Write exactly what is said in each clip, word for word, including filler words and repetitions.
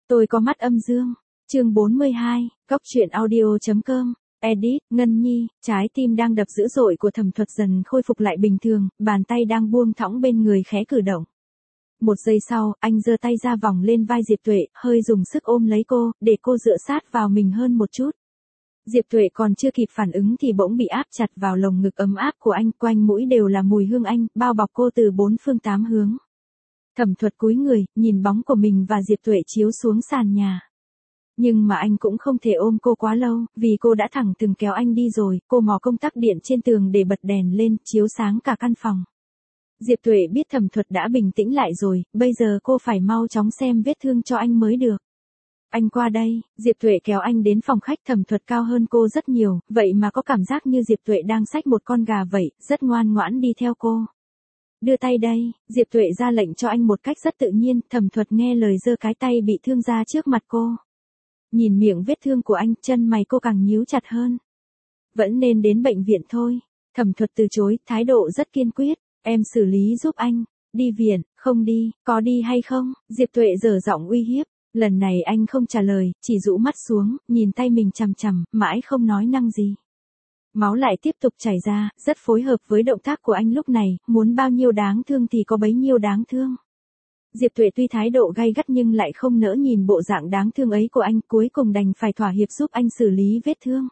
Tôi có mắt âm dương. Chương bốn mươi hai, Cóc truyện audio chấm com. Edit, Ngân Nhi, trái tim đang đập dữ dội của Thẩm Thuật dần khôi phục lại bình thường, bàn tay đang buông thõng bên người khẽ cử động. Một giây sau, anh giơ tay ra vòng lên vai Diệp Tuệ, hơi dùng sức ôm lấy cô, để cô dựa sát vào mình hơn một chút. Diệp Tuệ còn chưa kịp phản ứng thì bỗng bị áp chặt vào lồng ngực ấm áp của anh, quanh mũi đều là mùi hương anh, bao bọc cô từ bốn phương tám hướng. Thẩm Thuật cúi người, nhìn bóng của mình và Diệp Tuệ chiếu xuống sàn nhà. Nhưng mà anh cũng không thể ôm cô quá lâu, vì cô đã thẳng thừng kéo anh đi rồi, cô mò công tắc điện trên tường để bật đèn lên, chiếu sáng cả căn phòng. Diệp Tuệ biết Thẩm Thuật đã bình tĩnh lại rồi, bây giờ cô phải mau chóng xem vết thương cho anh mới được. Anh qua đây, Diệp Tuệ kéo anh đến phòng khách. Thẩm Thuật cao hơn cô rất nhiều, vậy mà có cảm giác như Diệp Tuệ đang xách một con gà vậy, rất ngoan ngoãn đi theo cô. Đưa tay đây, Diệp Tuệ ra lệnh cho anh một cách rất tự nhiên. Thẩm Thuật nghe lời giơ cái tay bị thương ra trước mặt cô. Nhìn miệng vết thương của anh, chân mày cô càng nhíu chặt hơn. Vẫn nên đến bệnh viện thôi. Thẩm Thuật từ chối, thái độ rất kiên quyết. Em xử lý giúp anh. Đi viện, không đi, có đi hay không? Diệp Tuệ giở giọng uy hiếp. Lần này anh không trả lời, chỉ rũ mắt xuống, nhìn tay mình chằm chằm, mãi không nói năng gì. Máu lại tiếp tục chảy ra, rất phối hợp với động tác của anh lúc này, muốn bao nhiêu đáng thương thì có bấy nhiêu đáng thương. Diệp Tuệ tuy thái độ gay gắt nhưng lại không nỡ nhìn bộ dạng đáng thương ấy của anh, cuối cùng đành phải thỏa hiệp giúp anh xử lý vết thương.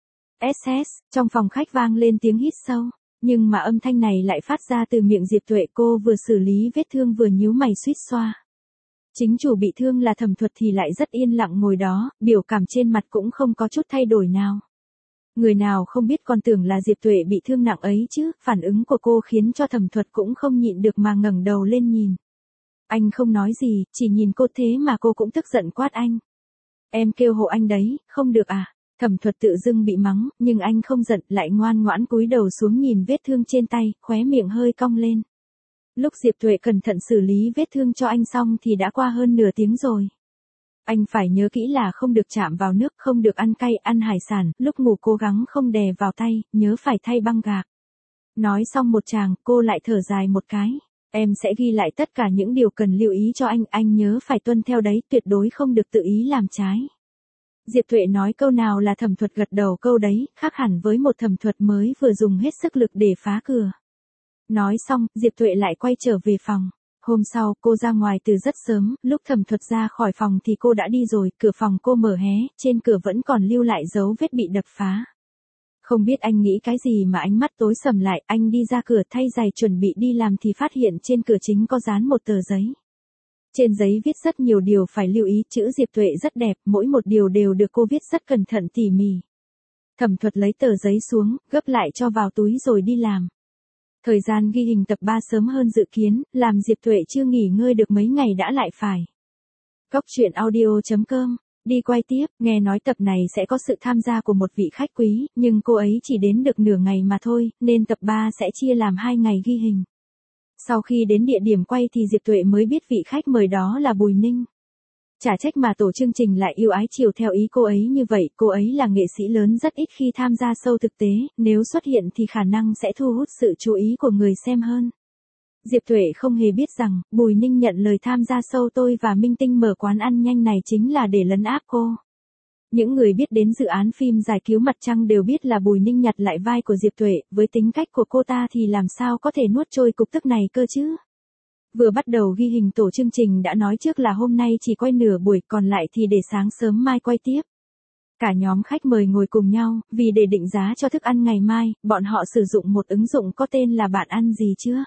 ét ét, trong phòng khách vang lên tiếng hít sâu, nhưng mà âm thanh này lại phát ra từ miệng Diệp Tuệ. Cô vừa xử lý vết thương vừa nhíu mày suýt xoa. Chính chủ bị thương là Thẩm Thuật thì lại rất yên lặng ngồi đó, biểu cảm trên mặt cũng không có chút thay đổi nào. Người nào không biết còn tưởng là Diệp Tuệ bị thương nặng ấy chứ, phản ứng của cô khiến cho Thẩm Thuật cũng không nhịn được mà ngẩng đầu lên nhìn. Anh không nói gì, chỉ nhìn cô thế mà cô cũng tức giận quát anh. Em kêu hộ anh đấy, không được à? Thẩm Thuật tự dưng bị mắng, nhưng anh không giận, lại ngoan ngoãn cúi đầu xuống nhìn vết thương trên tay, khóe miệng hơi cong lên. Lúc Diệp Tuệ cẩn thận xử lý vết thương cho anh xong thì đã qua hơn nửa tiếng rồi. Anh phải nhớ kỹ là không được chạm vào nước, không được ăn cay, ăn hải sản, lúc ngủ cố gắng không đè vào tay, nhớ phải thay băng gạc. Nói xong một tràng, cô lại thở dài một cái. Em sẽ ghi lại tất cả những điều cần lưu ý cho anh, anh nhớ phải tuân theo đấy, tuyệt đối không được tự ý làm trái. Diệp Tuệ nói câu nào là Thẩm Thuật gật đầu câu đấy, khác hẳn với một Thẩm Thuật mới vừa dùng hết sức lực để phá cửa. Nói xong, Diệp Tuệ lại quay trở về phòng. Hôm sau, cô ra ngoài từ rất sớm, lúc Thẩm Thuật ra khỏi phòng thì cô đã đi rồi, cửa phòng cô mở hé, trên cửa vẫn còn lưu lại dấu vết bị đập phá. Không biết anh nghĩ cái gì mà ánh mắt tối sầm lại, anh đi ra cửa thay giày chuẩn bị đi làm thì phát hiện trên cửa chính có dán một tờ giấy. Trên giấy viết rất nhiều điều phải lưu ý, chữ Diệp Tuệ rất đẹp, mỗi một điều đều được cô viết rất cẩn thận tỉ mỉ. Thẩm Thuật lấy tờ giấy xuống, gấp lại cho vào túi rồi đi làm. Thời gian ghi hình tập ba sớm hơn dự kiến, làm Diệp Tuệ chưa nghỉ ngơi được mấy ngày đã lại phải. Cóc truyện audio chấm com. Đi quay tiếp, nghe nói tập này sẽ có sự tham gia của một vị khách quý, nhưng cô ấy chỉ đến được nửa ngày mà thôi, nên tập ba sẽ chia làm hai ngày ghi hình. Sau khi đến địa điểm quay thì Diệp Tuệ mới biết vị khách mời đó là Bùi Ninh. Chả trách mà tổ chương trình lại yêu ái chiều theo ý cô ấy như vậy, cô ấy là nghệ sĩ lớn rất ít khi tham gia show thực tế, nếu xuất hiện thì khả năng sẽ thu hút sự chú ý của người xem hơn. Diệp Tuệ không hề biết rằng, Bùi Ninh nhận lời tham gia show Tôi và Minh Tinh mở quán ăn nhanh này chính là để lấn áp cô. Những người biết đến dự án phim giải cứu mặt trăng đều biết là Bùi Ninh nhặt lại vai của Diệp Tuệ, với tính cách của cô ta thì làm sao có thể nuốt trôi cục tức này cơ chứ. Vừa bắt đầu ghi hình tổ chương trình đã nói trước là hôm nay chỉ quay nửa buổi, còn lại thì để sáng sớm mai quay tiếp. Cả nhóm khách mời ngồi cùng nhau, vì để định giá cho thức ăn ngày mai, bọn họ sử dụng một ứng dụng có tên là Bạn Ăn Gì Chưa.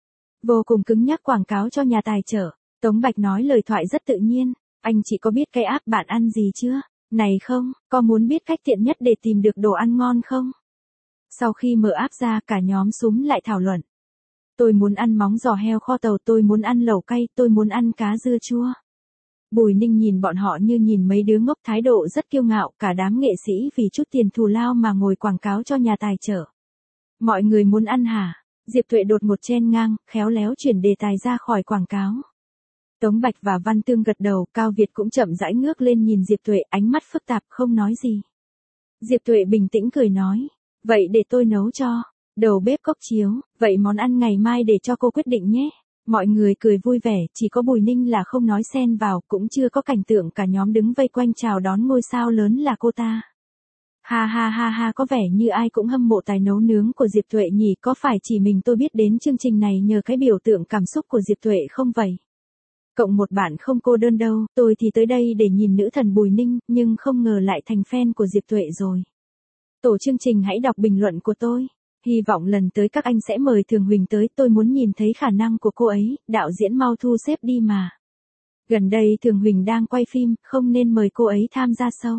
Vô cùng cứng nhắc quảng cáo cho nhà tài trợ. Tống Bạch nói lời thoại rất tự nhiên. Anh chỉ có biết cái app Bạn Ăn Gì Chưa này không, có muốn biết cách tiện nhất để tìm được đồ ăn ngon không? Sau khi mở app ra, cả nhóm xúm lại thảo luận. Tôi muốn ăn móng giò heo kho tàu, tôi muốn ăn lẩu cay, tôi muốn ăn cá dưa chua. Bùi Ninh nhìn bọn họ như nhìn mấy đứa ngốc, thái độ rất kiêu ngạo, cả đám nghệ sĩ vì chút tiền thù lao mà ngồi quảng cáo cho nhà tài trợ. Mọi người muốn ăn hả? Diệp Tuệ đột ngột chen ngang, khéo léo chuyển đề tài ra khỏi quảng cáo. Tống Bạch và Văn Tương gật đầu, Cao Việt cũng chậm rãi ngước lên nhìn Diệp Tuệ, ánh mắt phức tạp không nói gì. Diệp Tuệ bình tĩnh cười nói, vậy để tôi nấu cho. Đầu bếp Cốc Chiếu, vậy món ăn ngày mai để cho cô quyết định nhé. Mọi người cười vui vẻ, chỉ có Bùi Ninh là không nói xen vào, cũng chưa có cảnh tượng cả nhóm đứng vây quanh chào đón ngôi sao lớn là cô ta. Ha ha ha ha, có vẻ như ai cũng hâm mộ tài nấu nướng của Diệp Tuệ nhỉ, có phải chỉ mình tôi biết đến chương trình này nhờ cái biểu tượng cảm xúc của Diệp Tuệ không vậy? Cộng một bạn không cô đơn đâu, tôi thì tới đây để nhìn nữ thần Bùi Ninh, nhưng không ngờ lại thành fan của Diệp Tuệ rồi. Tổ chương trình hãy đọc bình luận của tôi. Hy vọng lần tới các anh sẽ mời Thường Huỳnh tới, tôi muốn nhìn thấy khả năng của cô ấy, đạo diễn mau thu xếp đi mà. Gần đây Thường Huỳnh đang quay phim, không nên mời cô ấy tham gia show.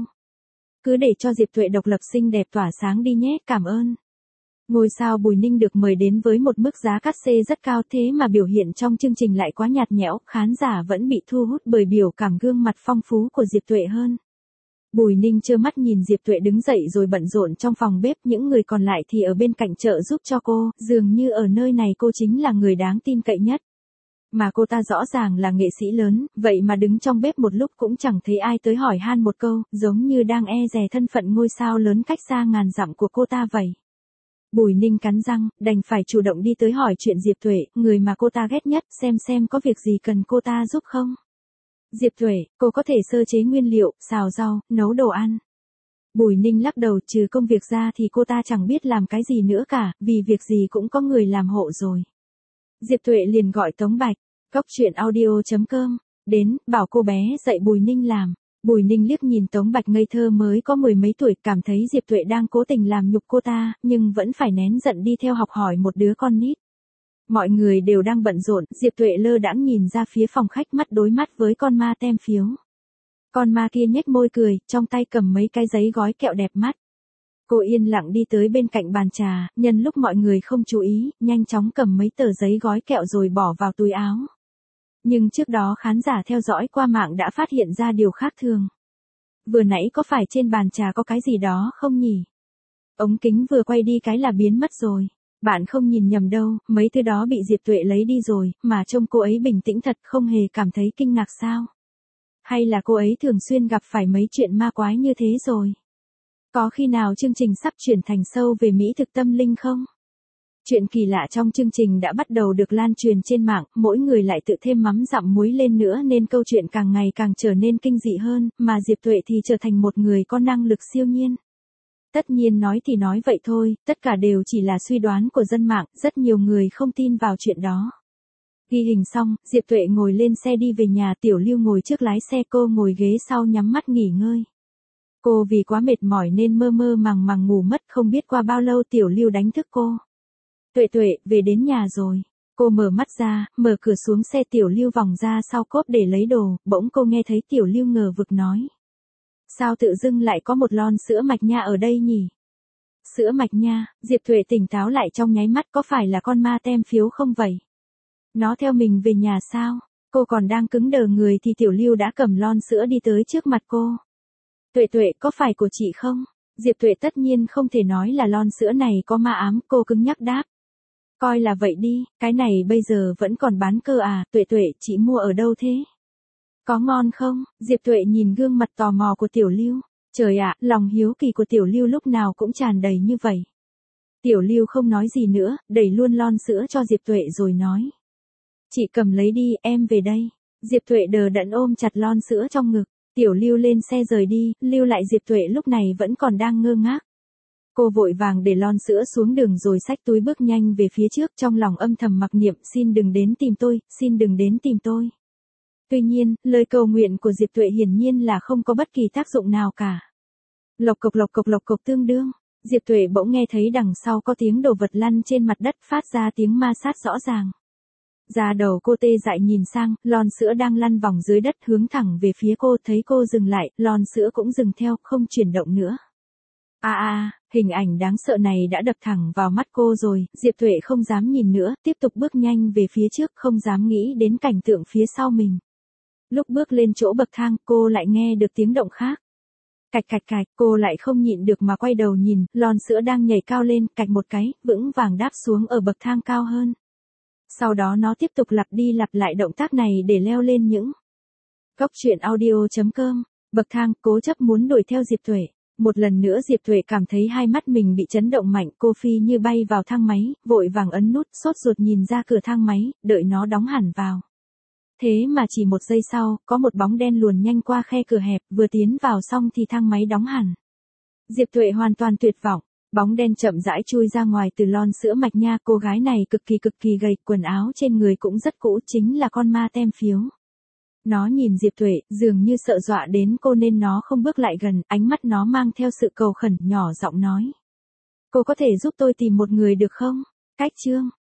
Cứ để cho Diệp Tuệ độc lập xinh đẹp tỏa sáng đi nhé, cảm ơn. Ngôi sao Bùi Ninh được mời đến với một mức giá cát xê rất cao, thế mà biểu hiện trong chương trình lại quá nhạt nhẽo, khán giả vẫn bị thu hút bởi biểu cảm gương mặt phong phú của Diệp Tuệ hơn. Bùi Ninh trơ mắt nhìn Diệp Tuệ đứng dậy rồi bận rộn trong phòng bếp, những người còn lại thì ở bên cạnh trợ giúp cho cô, dường như ở nơi này cô chính là người đáng tin cậy nhất. Mà cô ta rõ ràng là nghệ sĩ lớn, vậy mà đứng trong bếp một lúc cũng chẳng thấy ai tới hỏi han một câu, giống như đang e dè thân phận ngôi sao lớn cách xa ngàn dặm của cô ta vậy. Bùi Ninh cắn răng, đành phải chủ động đi tới hỏi chuyện Diệp Tuệ, người mà cô ta ghét nhất, xem xem có việc gì cần cô ta giúp không. Diệp Tuệ, cô có thể sơ chế nguyên liệu, xào rau, nấu đồ ăn. Bùi Ninh lắc đầu, trừ công việc ra thì cô ta chẳng biết làm cái gì nữa cả, vì việc gì cũng có người làm hộ rồi. Diệp Tuệ liền gọi Tống Bạch, cóc truyện audio chấm com, đến, bảo cô bé dạy Bùi Ninh làm. Bùi Ninh liếc nhìn Tống Bạch ngây thơ mới có mười mấy tuổi, cảm thấy Diệp Tuệ đang cố tình làm nhục cô ta, nhưng vẫn phải nén giận đi theo học hỏi một đứa con nít. Mọi người đều đang bận rộn, Diệp Tuệ lơ đãng nhìn ra phía phòng khách, mắt đối mắt với con ma tem phiếu. Con ma kia nhếch môi cười, trong tay cầm mấy cái giấy gói kẹo đẹp mắt. Cô yên lặng đi tới bên cạnh bàn trà, nhân lúc mọi người không chú ý, nhanh chóng cầm mấy tờ giấy gói kẹo rồi bỏ vào túi áo. Nhưng trước đó khán giả theo dõi qua mạng đã phát hiện ra điều khác thường. Vừa nãy có phải trên bàn trà có cái gì đó không nhỉ? Ống kính vừa quay đi cái là biến mất rồi. Bạn không nhìn nhầm đâu, mấy thứ đó bị Diệp Tuệ lấy đi rồi, mà trông cô ấy bình tĩnh thật, không hề cảm thấy kinh ngạc sao? Hay là cô ấy thường xuyên gặp phải mấy chuyện ma quái như thế rồi? Có khi nào chương trình sắp chuyển thành show về mỹ thực tâm linh không? Chuyện kỳ lạ trong chương trình đã bắt đầu được lan truyền trên mạng, mỗi người lại tự thêm mắm dặm muối lên nữa nên câu chuyện càng ngày càng trở nên kinh dị hơn, mà Diệp Tuệ thì trở thành một người có năng lực siêu nhiên. Tất nhiên nói thì nói vậy thôi, tất cả đều chỉ là suy đoán của dân mạng, rất nhiều người không tin vào chuyện đó. Ghi hình xong, Diệp Tuệ ngồi lên xe đi về nhà, Tiểu Lưu ngồi trước lái xe, cô ngồi ghế sau nhắm mắt nghỉ ngơi. Cô vì quá mệt mỏi nên mơ mơ màng màng ngủ mất, không biết qua bao lâu Tiểu Lưu đánh thức cô. Tuệ Tuệ, về đến nhà rồi. Cô mở mắt ra, mở cửa xuống xe, Tiểu Lưu vòng ra sau cốp để lấy đồ, bỗng cô nghe thấy Tiểu Lưu ngờ vực nói. Sao tự dưng lại có một lon sữa mạch nha ở đây nhỉ? Sữa mạch nha, Diệp Tuệ tỉnh táo lại trong nháy mắt, có phải là con ma tem phiếu không vậy? Nó theo mình về nhà sao? Cô còn đang cứng đờ người thì Tiểu Lưu đã cầm lon sữa đi tới trước mặt cô. Tuệ Tuệ, có phải của chị không? Diệp Tuệ tất nhiên không thể nói là lon sữa này có ma ám, cô cứng nhắc đáp. Coi là vậy đi, cái này bây giờ vẫn còn bán cơ à? Tuệ Tuệ, chị mua ở đâu thế? Có ngon không? Diệp Tuệ nhìn gương mặt tò mò của Tiểu Lưu. Trời ạ, lòng hiếu kỳ của Tiểu Lưu lúc nào cũng tràn đầy như vậy. Tiểu Lưu không nói gì nữa, đẩy luôn lon sữa cho Diệp Tuệ rồi nói. Chị cầm lấy đi, em về đây. Diệp Tuệ đờ đẫn ôm chặt lon sữa trong ngực. Tiểu Lưu lên xe rời đi, lưu lại Diệp Tuệ lúc này vẫn còn đang ngơ ngác. Cô vội vàng để lon sữa xuống đường rồi xách túi bước nhanh về phía trước, trong lòng âm thầm mặc niệm, xin đừng đến tìm tôi, xin đừng đến tìm tôi. Tuy nhiên, lời cầu nguyện của Diệp Tuệ hiển nhiên là không có bất kỳ tác dụng nào cả. Lộc cộc lộc cộc lộc cộc tương đương, Diệp Tuệ bỗng nghe thấy đằng sau có tiếng đồ vật lăn trên mặt đất, phát ra tiếng ma sát rõ ràng. Da đầu cô tê dại nhìn sang, lon sữa đang lăn vòng dưới đất hướng thẳng về phía cô, thấy cô dừng lại, lon sữa cũng dừng theo, không chuyển động nữa. À à, hình ảnh đáng sợ này đã đập thẳng vào mắt cô rồi, Diệp Tuệ không dám nhìn nữa, tiếp tục bước nhanh về phía trước, không dám nghĩ đến cảnh tượng phía sau mình. Lúc bước lên chỗ bậc thang, cô lại nghe được tiếng động khác. Cạch cạch cạch, cô lại không nhịn được mà quay đầu nhìn, lon sữa đang nhảy cao lên, cạch một cái, vững vàng đáp xuống ở bậc thang cao hơn. Sau đó nó tiếp tục lặp đi lặp lại động tác này để leo lên những. Cóc truyện audio chấm com, bậc thang, cố chấp muốn đuổi theo Diệp Tuệ. Một lần nữa Diệp Tuệ cảm thấy hai mắt mình bị chấn động mạnh, cô phi như bay vào thang máy, vội vàng ấn nút, sốt ruột nhìn ra cửa thang máy, đợi nó đóng hẳn vào. Thế mà chỉ một giây sau, có một bóng đen luồn nhanh qua khe cửa hẹp, vừa tiến vào xong thì thang máy đóng hẳn. Diệp Tuệ hoàn toàn tuyệt vọng, bóng đen chậm rãi chui ra ngoài từ lon sữa mạch nha, cô gái này cực kỳ cực kỳ gầy, quần áo trên người cũng rất cũ, chính là con ma tem phiếu. Nó nhìn Diệp Tuệ, dường như sợ dọa đến cô nên nó không bước lại gần, ánh mắt nó mang theo sự cầu khẩn, nhỏ giọng nói. Cô có thể giúp tôi tìm một người được không? Cách chương